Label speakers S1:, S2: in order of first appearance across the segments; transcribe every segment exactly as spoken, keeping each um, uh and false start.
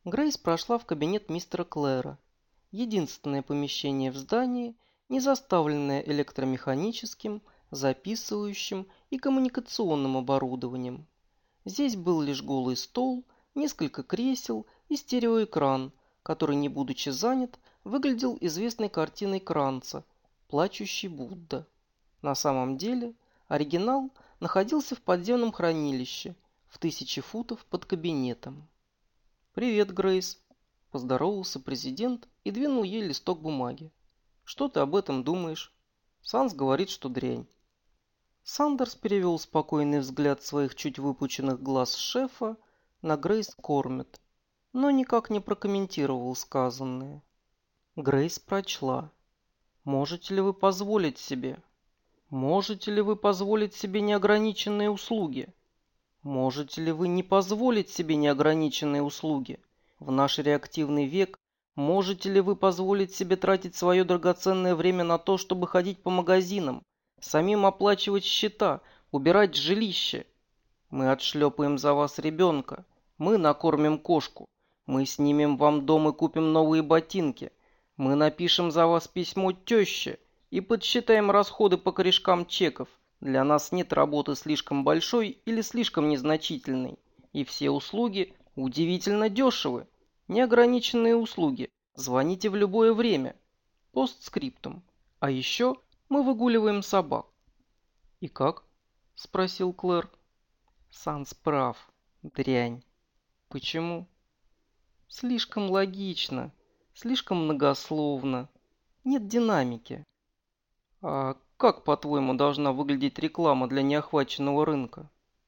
S1: Грейс прошла в кабинет мистера Клэра. Единственное помещение в здании, не заставленное электромеханическим, записывающим и коммуникационным оборудованием. Здесь был лишь голый стол, несколько кресел и стереоэкран, который, не будучи занят, выглядел известной картиной Кранца «Плачущий Будда». На самом деле, оригинал находился в подземном хранилище в тысячи футов под кабинетом. «Привет, Грейс», – поздоровался президент и двинул ей листок бумаги. «Что ты об этом думаешь?» Санс говорит, что дрянь. Сандерс перевел спокойный взгляд своих чуть выпученных глаз шефа на Грейс Кормет, но никак не прокомментировал сказанное. Грейс прочла. «Можете ли вы позволить себе? Можете ли вы позволить себе неограниченные услуги? Можете ли вы не позволить себе неограниченные услуги? В наш реактивный век можете ли вы позволить себе тратить свое драгоценное время на то, чтобы ходить по магазинам, самим оплачивать счета, убирать жилище? Мы отшлепаем за вас ребенка, мы накормим кошку, мы снимем вам дом и купим новые ботинки, мы напишем за вас письмо теще и подсчитаем расходы по корешкам чеков. Для нас нет работы слишком большой или слишком незначительной, и все услуги удивительно дешевы. Неограниченные услуги. Звоните в любое время. Постскриптум. А еще мы выгуливаем собак». «И как?» – спросил Клэр. «Санс прав. Дрянь». «Почему?» «Слишком логично. Слишком многословно. Нет динамики». «А как, по-твоему, должна выглядеть реклама для неохваченного рынка?»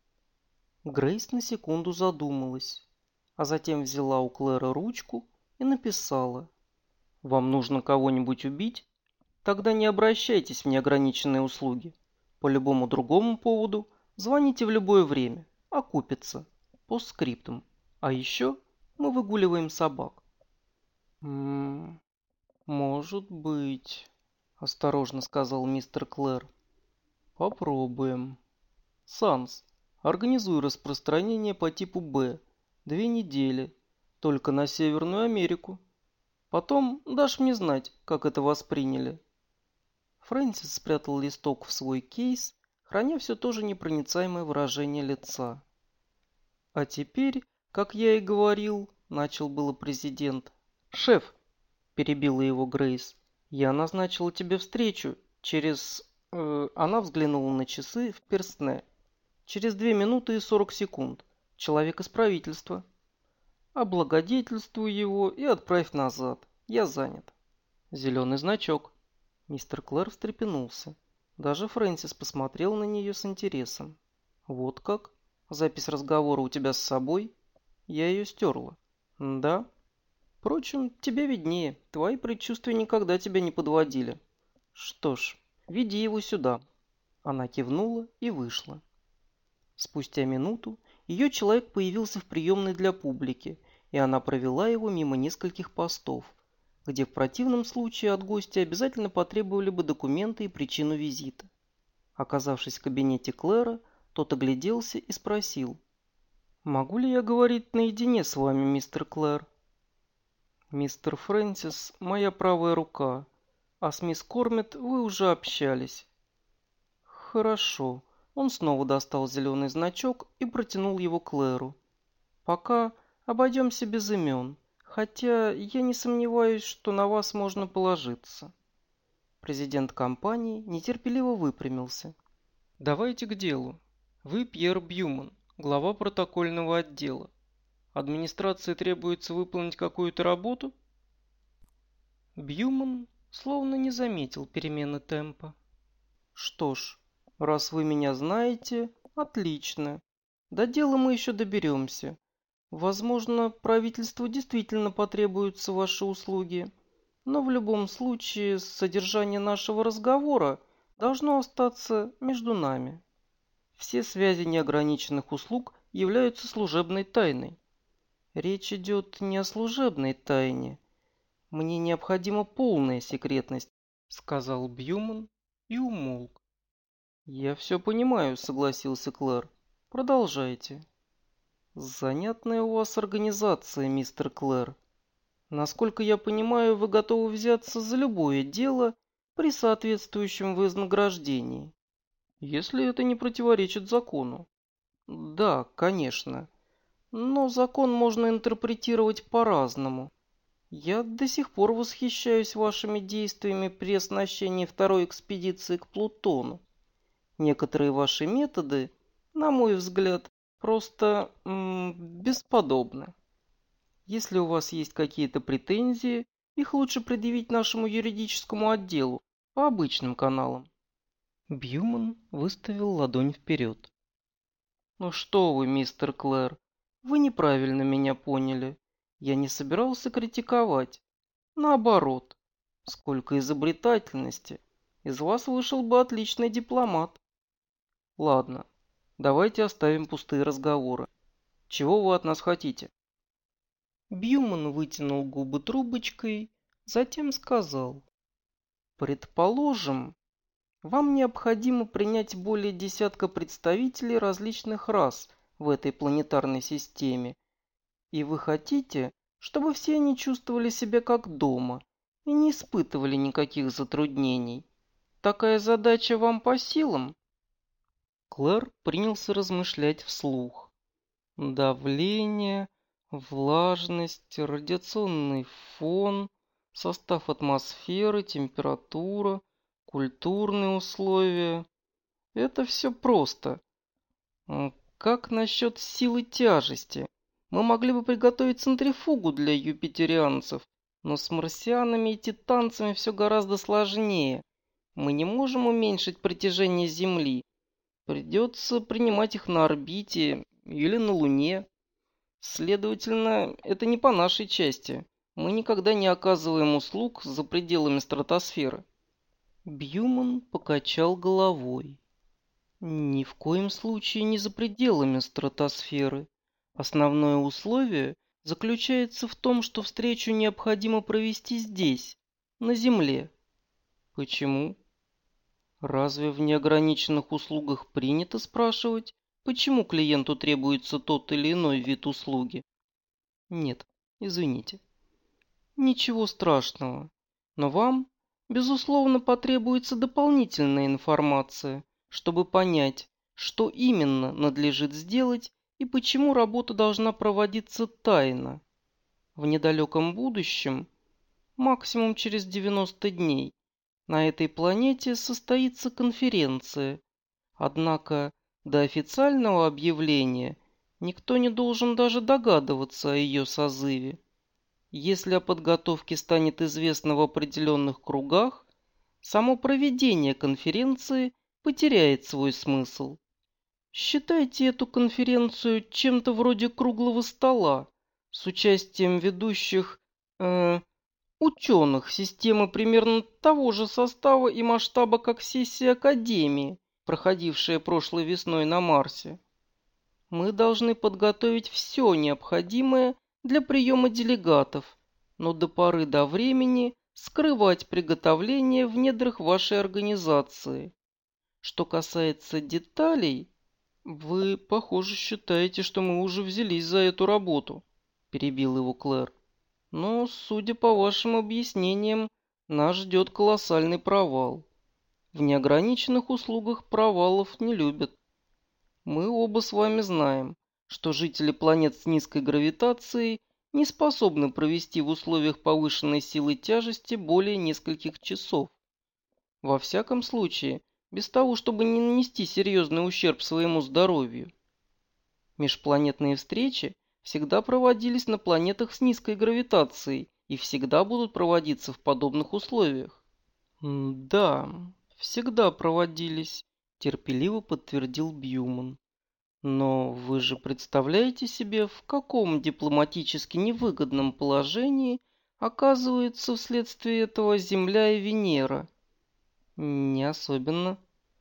S1: Грейс на секунду задумалась, а затем взяла у Клэра ручку и написала: «Вам нужно кого-нибудь убить? Тогда не обращайтесь в неограниченные услуги. По любому другому поводу звоните в любое время. Окупится. Постскриптум. А еще мы выгуливаем собак». «М-м, может быть», — осторожно сказал мистер Клэр. «Попробуем. Санс, организуй распространение по типу Б. Две недели. Только на Северную Америку. Потом дашь мне знать, как это восприняли». Фрэнсис спрятал листок в свой кейс, храня все то же непроницаемое выражение лица. «А теперь, как я и говорил, — начал было президент. — Шеф, — перебила его Грейс, — я назначила тебе встречу через... Э, она взглянула на часы в перстне. Через две минуты и сорок секунд. Человек из правительства. Облагодетельствуй его и отправь назад. Я занят. Зеленый значок». Мистер Клэр встрепенулся. Даже Фрэнсис посмотрел на нее с интересом. «Вот как? Запись разговора у тебя с собой?» «Я ее стерла». «Да? Впрочем, тебе виднее. Твои предчувствия никогда тебя не подводили». «Что ж, веди его сюда». Она кивнула и вышла. Спустя минуту ее человек появился в приемной для публики, и она провела его мимо нескольких постов, где в противном случае от гостя обязательно потребовали бы документы и причину визита. Оказавшись в кабинете Клэра, тот огляделся и спросил: «Могу ли я говорить наедине с вами, мистер Клэр?» «Мистер Фрэнсис – моя правая рука, а с мисс Кормет вы уже общались». «Хорошо». Он снова достал зеленый значок и протянул его Клэру. «Пока обойдемся без имен, хотя я не сомневаюсь, что на вас можно положиться». Президент компании нетерпеливо выпрямился. «Давайте к делу. Вы Пьер Бьюман, глава протокольного отдела. Администрации требуется выполнить какую-то работу?» Бьюман словно не заметил перемены темпа. «Что ж, раз вы меня знаете, отлично. До дела мы еще доберемся. Возможно, правительству действительно потребуются ваши услуги, но в любом случае содержание нашего разговора должно остаться между нами. Все связи неограниченных услуг являются служебной тайной». «Речь идет не о служебной тайне. Мне необходима полная секретность», — сказал Бьюман и умолк. «Я все понимаю», — согласился Клэр. «Продолжайте». Занятная у вас организация, мистер Клэр. Насколько я понимаю, вы готовы взяться за любое дело при соответствующем вознаграждении, если это не противоречит закону. Да, конечно. Но закон можно интерпретировать по-разному. Я до сих пор восхищаюсь вашими действиями при оснащении второй экспедиции к Плутону. Некоторые ваши методы, на мой взгляд, просто м, бесподобны. Если у вас есть какие-то претензии, их лучше предъявить нашему юридическому отделу по обычным каналам. Бьюман выставил ладонь вперед. Ну что вы, мистер Клэр, вы неправильно меня поняли. Я не собирался критиковать. Наоборот, сколько изобретательности. Из вас вышел бы отличный дипломат. Ладно, давайте оставим пустые разговоры. Чего вы от нас хотите? Бьюман вытянул губы трубочкой, затем сказал. Предположим, вам необходимо принять более десятка представителей различных рас в этой планетарной системе, и вы хотите, чтобы все они чувствовали себя как дома и не испытывали никаких затруднений. Такая задача вам по силам? Клэр принялся размышлять вслух. Давление, влажность, радиационный фон, состав атмосферы, температура, культурные условия. Это все просто. Как насчет силы тяжести? Мы могли бы приготовить центрифугу для юпитерианцев, но с марсианами и титанцами все гораздо сложнее. Мы не можем уменьшить притяжение Земли. Придется принимать их на орбите или на Луне. Следовательно, это не по нашей части. Мы никогда не оказываем услуг за пределами стратосферы. Бьюман покачал головой. Ни в коем случае не за пределами стратосферы. Основное условие заключается в том, что встречу необходимо провести здесь, на Земле. Почему? Разве в неограниченных услугах принято спрашивать, почему клиенту требуется тот или иной вид услуги? Нет, извините. Ничего страшного. Но вам, безусловно, потребуется дополнительная информация, чтобы понять, что именно надлежит сделать и почему работа должна проводиться тайно. В недалеком будущем, максимум через девяносто дней, на этой планете состоится конференция. Однако до официального объявления никто не должен даже догадываться о ее созыве. Если о подготовке станет известно в определенных кругах, само проведение конференции потеряет свой смысл. Считайте эту конференцию чем-то вроде круглого стола с участием ведущих э, ученых системы примерно того же состава и масштаба, как сессия Академии, проходившая прошлой весной на Марсе. Мы должны подготовить все необходимое для приема делегатов, но до поры до времени скрывать приготовление в недрах вашей организации. Что касается деталей, вы, похоже, считаете, что мы уже взялись за эту работу, перебил его Клэр. Но, судя по вашим объяснениям, нас ждет колоссальный провал. В неограниченных услугах провалов не любят. Мы оба с вами знаем, что жители планет с низкой гравитацией не способны провести в условиях повышенной силы тяжести более нескольких часов. Во всяком случае, без того, чтобы не нанести серьезный ущерб своему здоровью. Межпланетные встречи всегда проводились на планетах с низкой гравитацией и всегда будут проводиться в подобных условиях. Да, всегда проводились, терпеливо подтвердил Бьюман. Но вы же представляете себе, в каком дипломатически невыгодном положении оказываются вследствие этого Земля и Венера? Не особенно.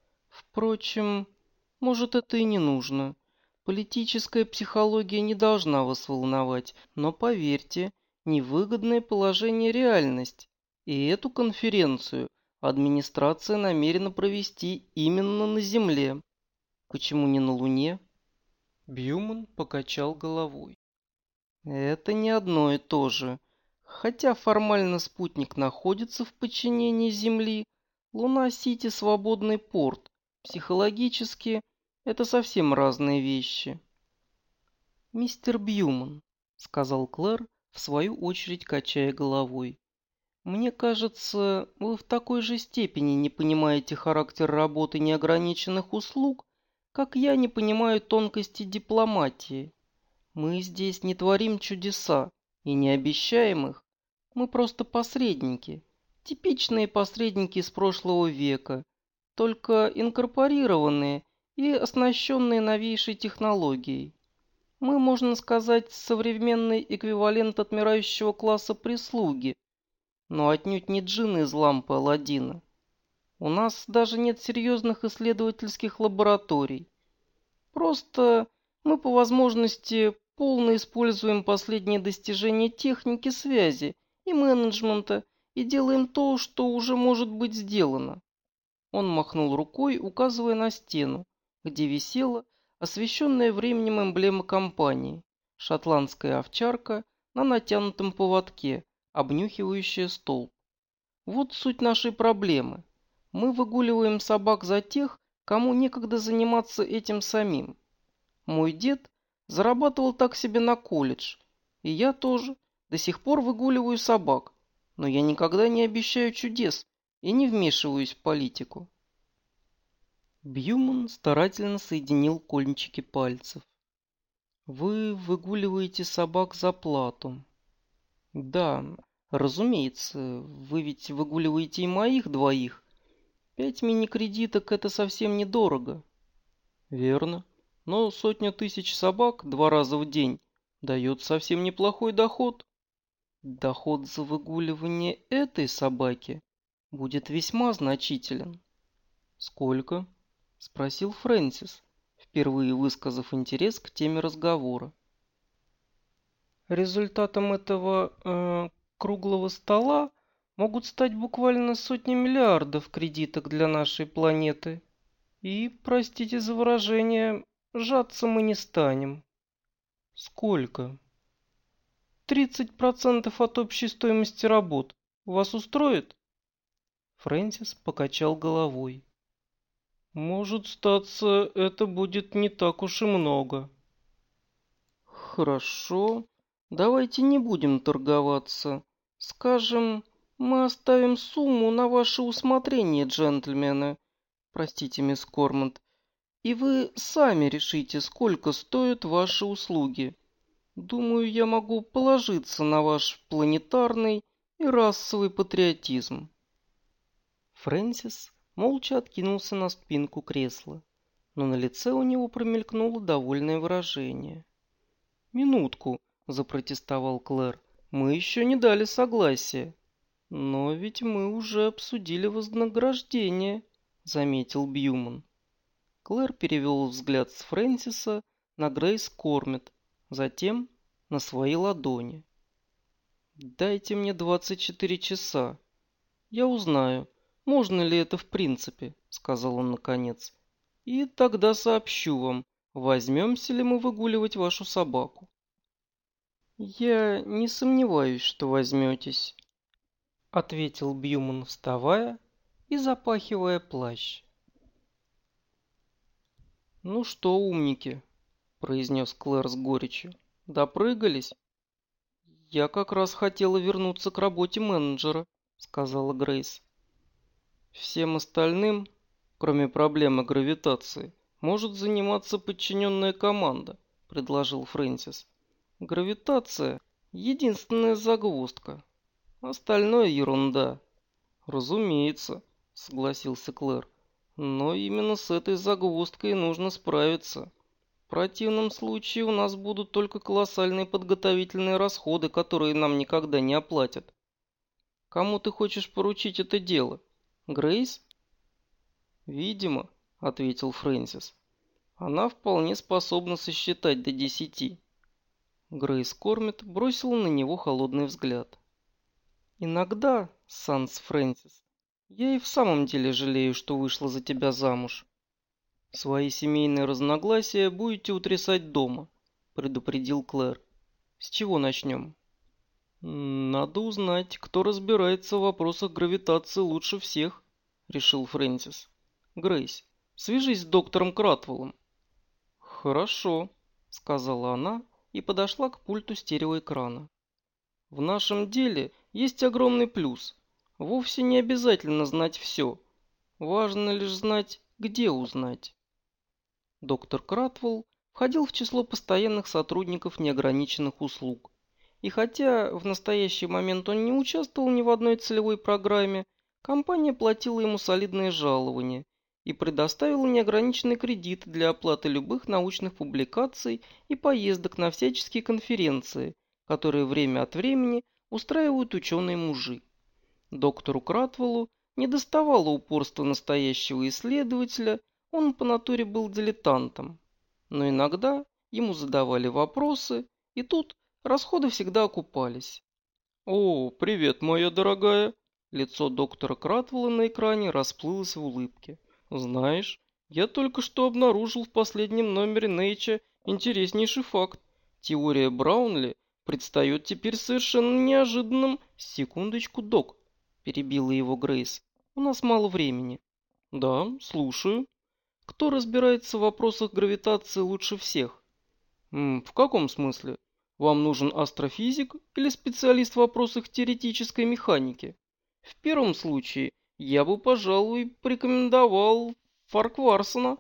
S1: Впрочем, может, это и не нужно. Политическая психология не должна вас волновать, но поверьте, невыгодное положение – реальность. И эту конференцию администрация намерена провести именно на Земле. Почему не на Луне? Бьюман покачал головой. Это не одно и то же. Хотя формально спутник находится в подчинении Земли, Луна-Сити — свободный порт. Психологически это совсем разные вещи. «Мистер Бьюман», — сказал Клэр, в свою очередь качая головой, «мне кажется, вы в такой же степени не понимаете характер работы неограниченных услуг, как я не понимаю тонкости дипломатии. Мы здесь не творим чудеса и не обещаем их. Мы просто посредники, типичные посредники из прошлого века, только инкорпорированные и оснащенные новейшей технологией. Мы, можно сказать, современный эквивалент отмирающего класса прислуги, но отнюдь не джинны из лампы Аладдина. У нас даже нет серьезных исследовательских лабораторий. Просто мы по возможности полно используем последние достижения техники связи и менеджмента и делаем то, что уже может быть сделано. Он махнул рукой, указывая на стену, где висела освещенная временем эмблема компании — шотландская овчарка на натянутом поводке, обнюхивающая столб. Вот суть нашей проблемы. Мы выгуливаем собак за тех, кому некогда заниматься этим самим. Мой дед зарабатывал так себе на колледж, и я тоже до сих пор выгуливаю собак, но я никогда не обещаю чудес и не вмешиваюсь в политику. Бьюман старательно соединил кончики пальцев. Вы выгуливаете собак за плату. Да, разумеется, вы ведь выгуливаете и моих двоих. Пять мини-кредиток — это совсем недорого. Верно. Но сотня тысяч собак два раза в день дает совсем неплохой доход. Доход за выгуливание этой собаки будет весьма значителен. Сколько? Спросил Фрэнсис, впервые высказав интерес к теме разговора. Результатом этого э, круглого стола могут стать буквально сотни миллиардов кредиток для нашей планеты. И, простите за выражение, жаться мы не станем. Сколько? Тридцать процентов от общей стоимости работ. Вас устроит? Фрэнсис покачал головой. Может статься, это будет не так уж и много. Хорошо. Давайте не будем торговаться. Скажем, мы оставим сумму на ваше усмотрение, джентльмены. Простите, мисс Корманд. И вы сами решите, сколько стоят ваши услуги. Думаю, я могу положиться на ваш планетарный и расовый патриотизм. Фрэнсис молча откинулся на спинку кресла, но на лице у него промелькнуло довольное выражение. «Минутку», — запротестовал Клэр, — «мы еще не дали согласия». «Но ведь мы уже обсудили вознаграждение», — заметил Бьюман. Клэр перевел взгляд с Фрэнсиса на Грейс Кормит, затем на свои ладони. «Дайте мне двадцать четыре часа. Я узнаю, можно ли это в принципе», — сказал он наконец. «И тогда сообщу вам, возьмемся ли мы выгуливать вашу собаку». «Я не сомневаюсь, что возьметесь», — ответил Бьюман, вставая и запахивая плащ. «Ну что, умники», — произнес Клэр с горечью, — «допрыгались?» «Я как раз хотела вернуться к работе менеджера», — сказала Грейс. «Всем остальным, кроме проблемы гравитации, может заниматься подчиненная команда», — предложил Фрэнсис. «Гравитация — единственная загвоздка. Остальное ерунда». «Разумеется», — согласился Клэр. «Но именно с этой загвоздкой нужно справиться. В противном случае у нас будут только колоссальные подготовительные расходы, которые нам никогда не оплатят. Кому ты хочешь поручить это дело? Грейс?» «Видимо», — ответил Фрэнсис. «Она вполне способна сосчитать до десяти». Грейс Кормит бросила на него холодный взгляд. «Иногда, Санс Фрэнсис, я и в самом деле жалею, что вышла за тебя замуж». Свои семейные разногласия будете утрясать дома, предупредил Клэр. С чего начнем? Надо узнать, кто разбирается в вопросах гравитации лучше всех, решил Фрэнсис. Грейс, свяжись с доктором Кратвеллом. Хорошо, сказала она и подошла к пульту стереоэкрана. В нашем деле есть огромный плюс. Вовсе не обязательно знать все. Важно лишь знать, где узнать. Доктор Кратвелл входил в число постоянных сотрудников неограниченных услуг. И хотя в настоящий момент он не участвовал ни в одной целевой программе, компания платила ему солидные жалования и предоставила неограниченный кредит для оплаты любых научных публикаций и поездок на всяческие конференции, которые время от времени устраивают ученые-мужи. Доктору Кратвеллу недоставало упорства настоящего исследователя, он по натуре был дилетантом. Но иногда ему задавали вопросы, и тут расходы всегда окупались. «О, привет, моя дорогая!» Лицо доктора Кратвелла на экране расплылось в улыбке. «Знаешь, я только что обнаружил в последнем номере Nature интереснейший факт. Теория Браунли предстает теперь совершенно неожиданным...» «Секундочку, док», – перебила его Грейс. «У нас мало времени». «Да, слушаю». «Кто разбирается в вопросах гравитации лучше всех?» М, «В каком смысле? Вам нужен астрофизик или специалист в вопросах теоретической механики?» «В первом случае я бы, пожалуй, порекомендовал Фаркварсона».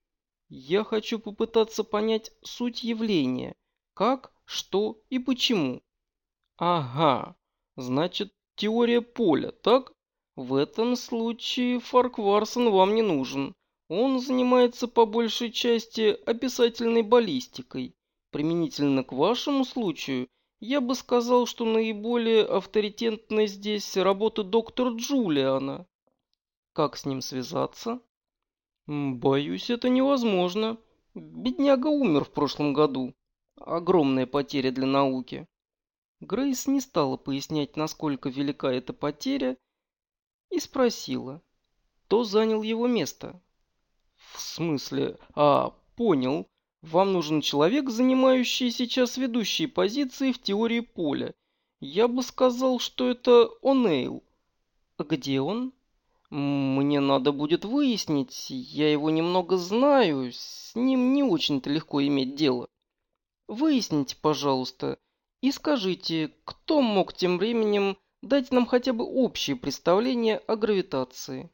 S1: «Я хочу попытаться понять суть явления. Как, что и почему». «Ага, значит, теория поля, так? В этом случае Фаркварсон вам не нужен. Он занимается по большей части описательной баллистикой. Применительно к вашему случаю, я бы сказал, что наиболее авторитетны здесь работы доктора Джулиана. Как с ним связаться? М, Боюсь, это невозможно. Бедняга умер в прошлом году. Огромная потеря для науки. Грейс не стала пояснять, насколько велика эта потеря, и спросила, кто занял его место. В смысле? А, понял. Вам нужен человек, занимающий сейчас ведущие позиции в теории поля. Я бы сказал, что это О'Нейл. А где он? Мне надо будет выяснить. Я его немного знаю. С ним не очень-то легко иметь дело. Выясните, пожалуйста, и скажите, кто мог тем временем дать нам хотя бы общее представление о гравитации.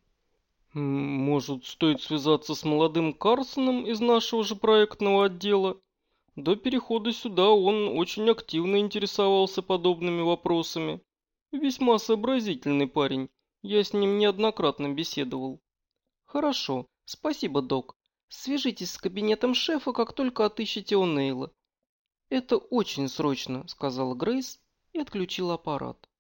S1: Может, стоит связаться с молодым Карсоном из нашего же проектного отдела? До перехода сюда он очень активно интересовался подобными вопросами. Весьма сообразительный парень. Я с ним неоднократно беседовал. Хорошо, спасибо, док. Свяжитесь с кабинетом шефа, как только отыщете О'Нейла. Это очень срочно, сказала Грейс и отключила аппарат.